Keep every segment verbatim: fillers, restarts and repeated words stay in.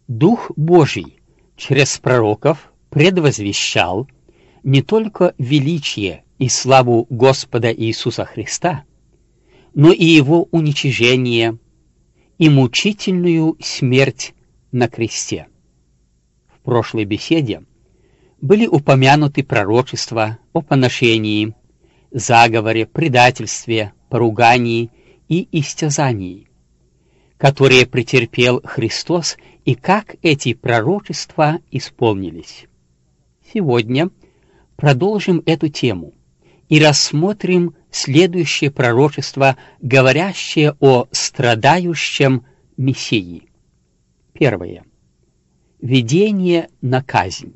Дух Божий через пророков предвозвещал не только величие и славу Господа Иисуса Христа, но и Его уничижение и мучительную смерть на кресте. В прошлой беседе были упомянуты пророчества о поношении, заговоре, предательстве, поругании и истязании, которые претерпел Христос, и как эти пророчества исполнились. Сегодня продолжим эту тему и рассмотрим следующее пророчество, говорящее о страдающем Мессии. Первое. Видение на казнь.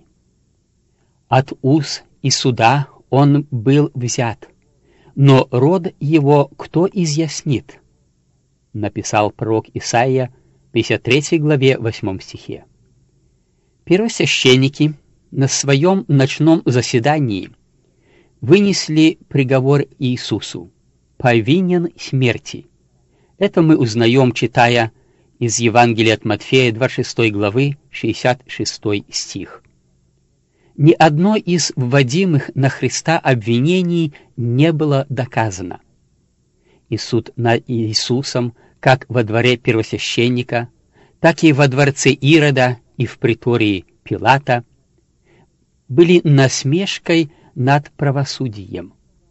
От уз и суда он был взят, но род его кто изъяснит? Написал пророк Исаия в пятьдесят третьей главе восьмом стихе. Первосвященники на своем ночном заседании вынесли приговор Иисусу: повинен смерти. Это мы узнаем, читая из Евангелия от Матфея двадцать шестой главы шестьдесят шестой стих. Ни одно из вводимых на Христа обвинений не было доказано. И суд над Иисусом как во дворе первосвященника, так и во дворце Ирода и в притории Пилата были насмешкой над правосудием.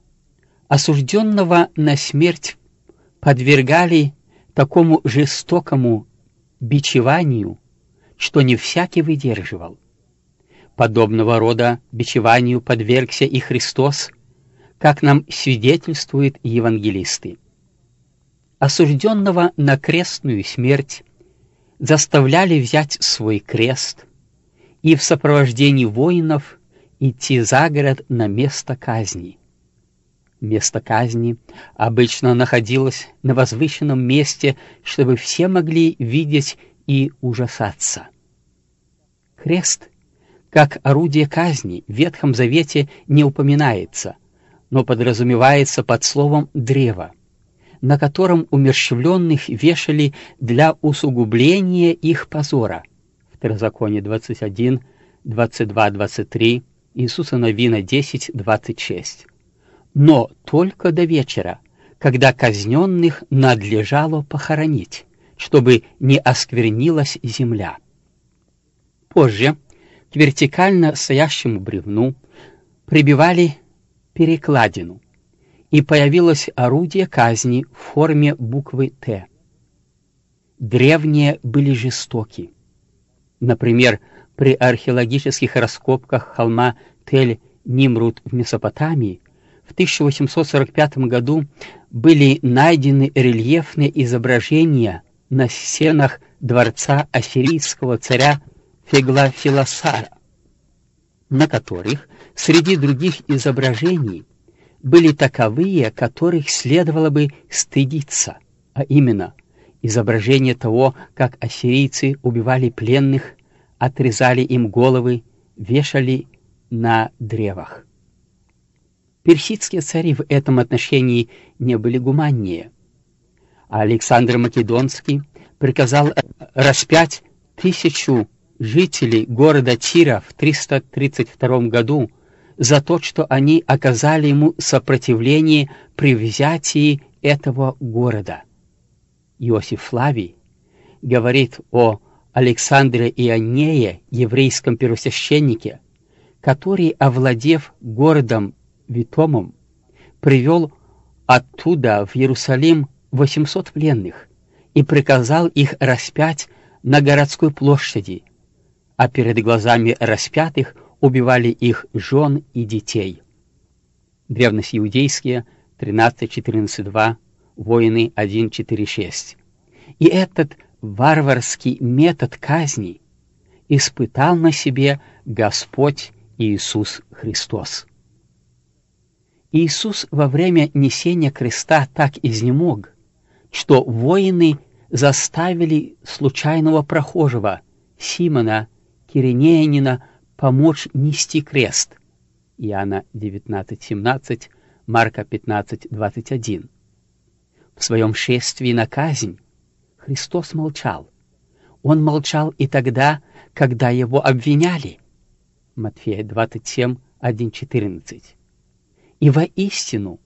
Осужденного на смерть подвергали такому жестокому бичеванию, что не всякий выдерживал. Подобного рода бичеванию подвергся и Христос, как нам свидетельствуют евангелисты. Осужденного на крестную смерть заставляли взять свой крест и в сопровождении воинов идти за город на место казни. Место казни обычно находилось на возвышенном месте, чтобы все могли видеть и ужасаться. Крест, как орудие казни, в Ветхом Завете не упоминается, но подразумевается под словом «древо», на котором умерщвленных вешали для усугубления их позора. Второзаконие двадцать один, двадцать два, двадцать три, Иисуса Навина десять, двадцать шесть. Но только до вечера, когда казненных надлежало похоронить, чтобы не осквернилась земля. Позже к вертикально стоящему бревну прибивали перекладину, и появилось орудие казни в форме буквы «Т». Древние были жестоки. Например, при археологических раскопках холма Тель-Нимрут в Месопотамии в тысяча восемьсот сорок пятом году были найдены рельефные изображения на стенах дворца ассирийского царя Феглофилосара, на которых среди других изображений были таковые, которых следовало бы стыдиться, а именно изображение того, как ассирийцы убивали пленных, отрезали им головы, вешали на древах. Персидские цари в этом отношении не были гуманнее. А Александр Македонский приказал распять тысячу жителей города Тира в триста тридцать втором году за то, что они оказали ему сопротивление при взятии этого города. Иосиф Флавий говорит о Александре Ионее, еврейском первосвященнике, который, овладев городом Витомом, привел оттуда в Иерусалим восемьсот пленных и приказал их распять на городской площади, а перед глазами распятых убивали их жен и детей. Древность иудейские тринадцать четырнадцать два, Воины один четыре шесть. И этот варварский метод казни испытал на себе Господь Иисус Христос. Иисус во время несения креста так изнемог, что воины заставили случайного прохожего Симона Киринеянина помочь нести крест. Иоанна девятнадцать семнадцать, Марка пятнадцать двадцать один. В своем шествии на казнь Христос молчал. Он молчал и тогда, когда его обвиняли. Матфея двадцать семь, один четырнадцать. И воистину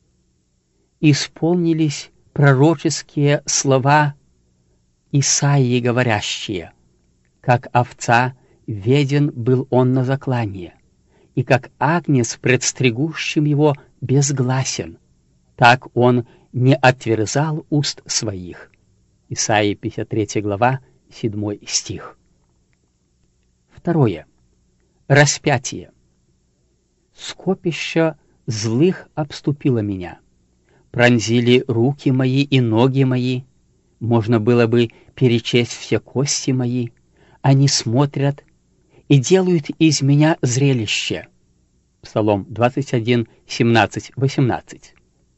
исполнились пророческие слова Исаии, говорящие: «Как овца веден был он на заклание, и как агнец пред стригущим его безгласен, так он не отверзал уст своих». Исаии пятьдесят третья глава, седьмой стих. Второе. Распятие. «Скопище злых обступило меня, пронзили руки мои и ноги мои, можно было бы перечесть все кости мои, они смотрят и делают из меня зрелище». Псалом двадцать один, семнадцать, восемнадцать.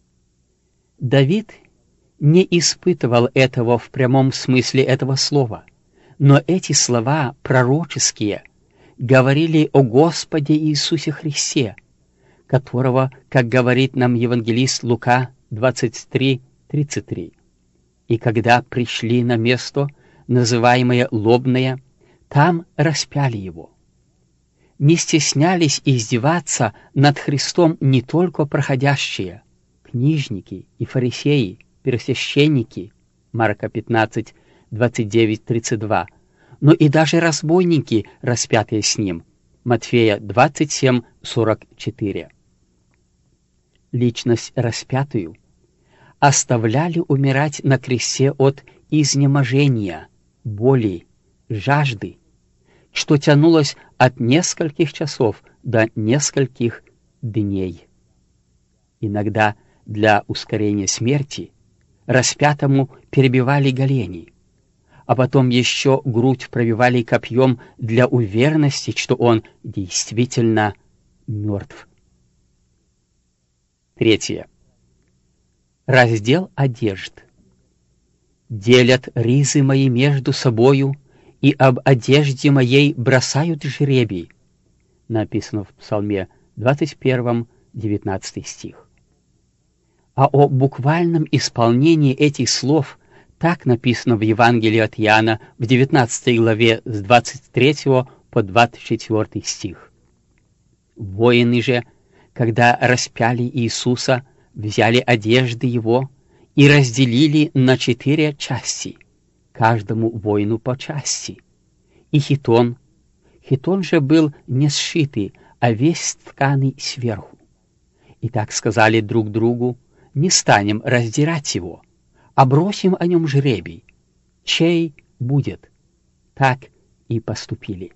Давид не испытывал этого в прямом смысле этого слова, но эти слова пророческие говорили о Господе Иисусе Христе, которого, как говорит нам евангелист Лука двадцать три, тридцать три, «И когда пришли на место, называемое Лобное, там распяли его». Не стеснялись издеваться над Христом не только проходящие, книжники и фарисеи, первосвященники, Марка пятнадцать, двадцать девять, тридцать два, но и даже разбойники, распятые с ним, Матфея двадцать семь, сорок четыре. Личность распятую оставляли умирать на кресте от изнеможения, боли, жажды, что тянулось от нескольких часов до нескольких дней. Иногда для ускорения смерти распятому перебивали голени, а потом еще грудь пробивали копьем для уверенности, что он действительно мертв. Третье. Раздел одежд. «Делят ризы мои между собою, и об одежде моей бросают жребий». Написано в Псалме двадцать первом, девятнадцатый стих. А о буквальном исполнении этих слов так написано в Евангелии от Иоанна в девятнадцатой главе с двадцать третьего по двадцать четвёртый стих. «Воины же, когда распяли Иисуса, взяли одежды его и разделили на четыре части, каждому воину по части. И хитон, хитон же был не сшитый, а весь тканый сверху. И так сказали друг другу: не станем раздирать его, а бросим о нем жребий, чей будет. Так и поступили».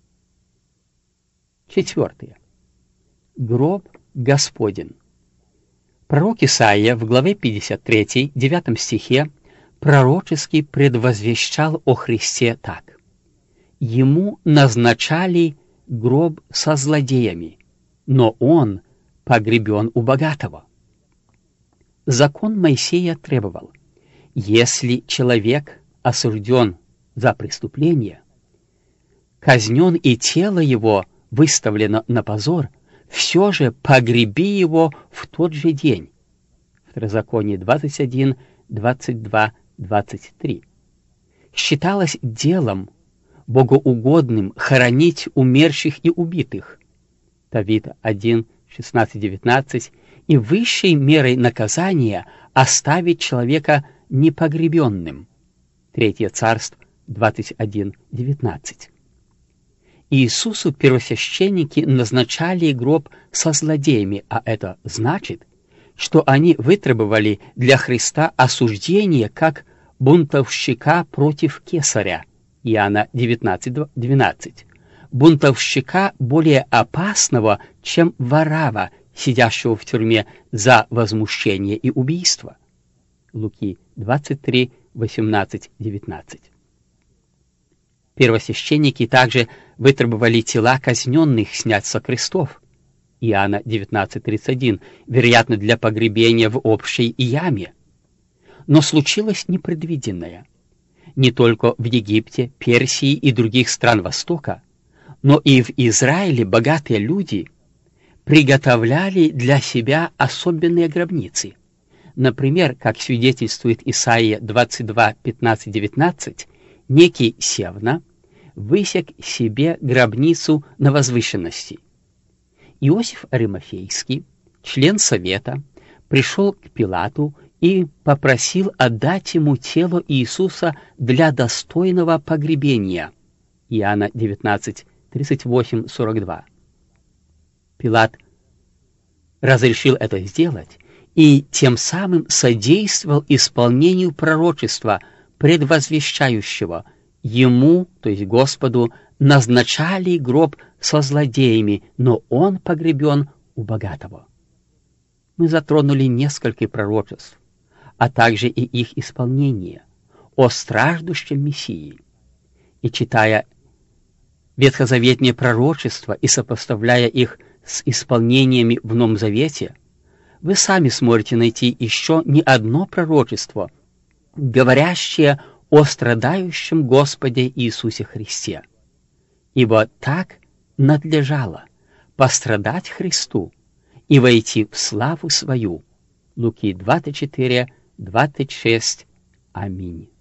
Четвертое. Гроб Господень. Пророк Исаия в главе пятьдесят три, девятом стихе пророчески предвозвещал о Христе так: «Ему назначали гроб со злодеями, но он погребен у богатого». Закон Моисея требовал: если человек осужден за преступление, казнен и тело его выставлено на позор, все же погреби его в тот же день. Второзаконие двадцать один, двадцать два, двадцать три. Считалось делом богоугодным хоронить умерших и убитых. Давид один, шестнадцать, девятнадцать. И высшей мерой наказания оставить человека непогребенным. Третье Царств двадцать один, девятнадцать. Иисусу первосвященники назначали гроб со злодеями, а это значит, что они вытребовали для Христа осуждение как бунтовщика против кесаря. Иоанна девятнадцать, двенадцать. Бунтовщика более опасного, чем варава, сидящего в тюрьме за возмущение и убийство. Луки двадцать три, восемнадцать, девятнадцать. Первосвященники также вытребовали тела казненных снять со крестов. Иоанна девятнадцать, тридцать один, вероятно, для погребения в общей яме. Но случилось непредвиденное. Не только в Египте, Персии и других стран Востока, но и в Израиле богатые люди приготовляли для себя особенные гробницы. Например, как свидетельствует Исаия двадцать два, пятнадцать, девятнадцать, некий Севна высек себе гробницу на возвышенности. Иосиф Аримафейский, член совета, пришел к Пилату и попросил отдать ему тело Иисуса для достойного погребения. Иоанна девятнадцать, тридцать восемь, сорок два. Пилат разрешил это сделать и тем самым содействовал исполнению пророчества, предвозвещающего: ему, то есть Господу, назначали гроб со злодеями, но он погребен у богатого. Мы затронули несколько пророчеств, а также и их исполнение о страждущем Мессии. И читая ветхозаветные пророчества и сопоставляя их с исполнениями в Новом Завете, вы сами сможете найти еще не одно пророчество, говорящее о страдающем Господе Иисусе Христе. Ибо так надлежало пострадать Христу и войти в славу свою. Луки двадцать четыре, двадцать шесть. Аминь.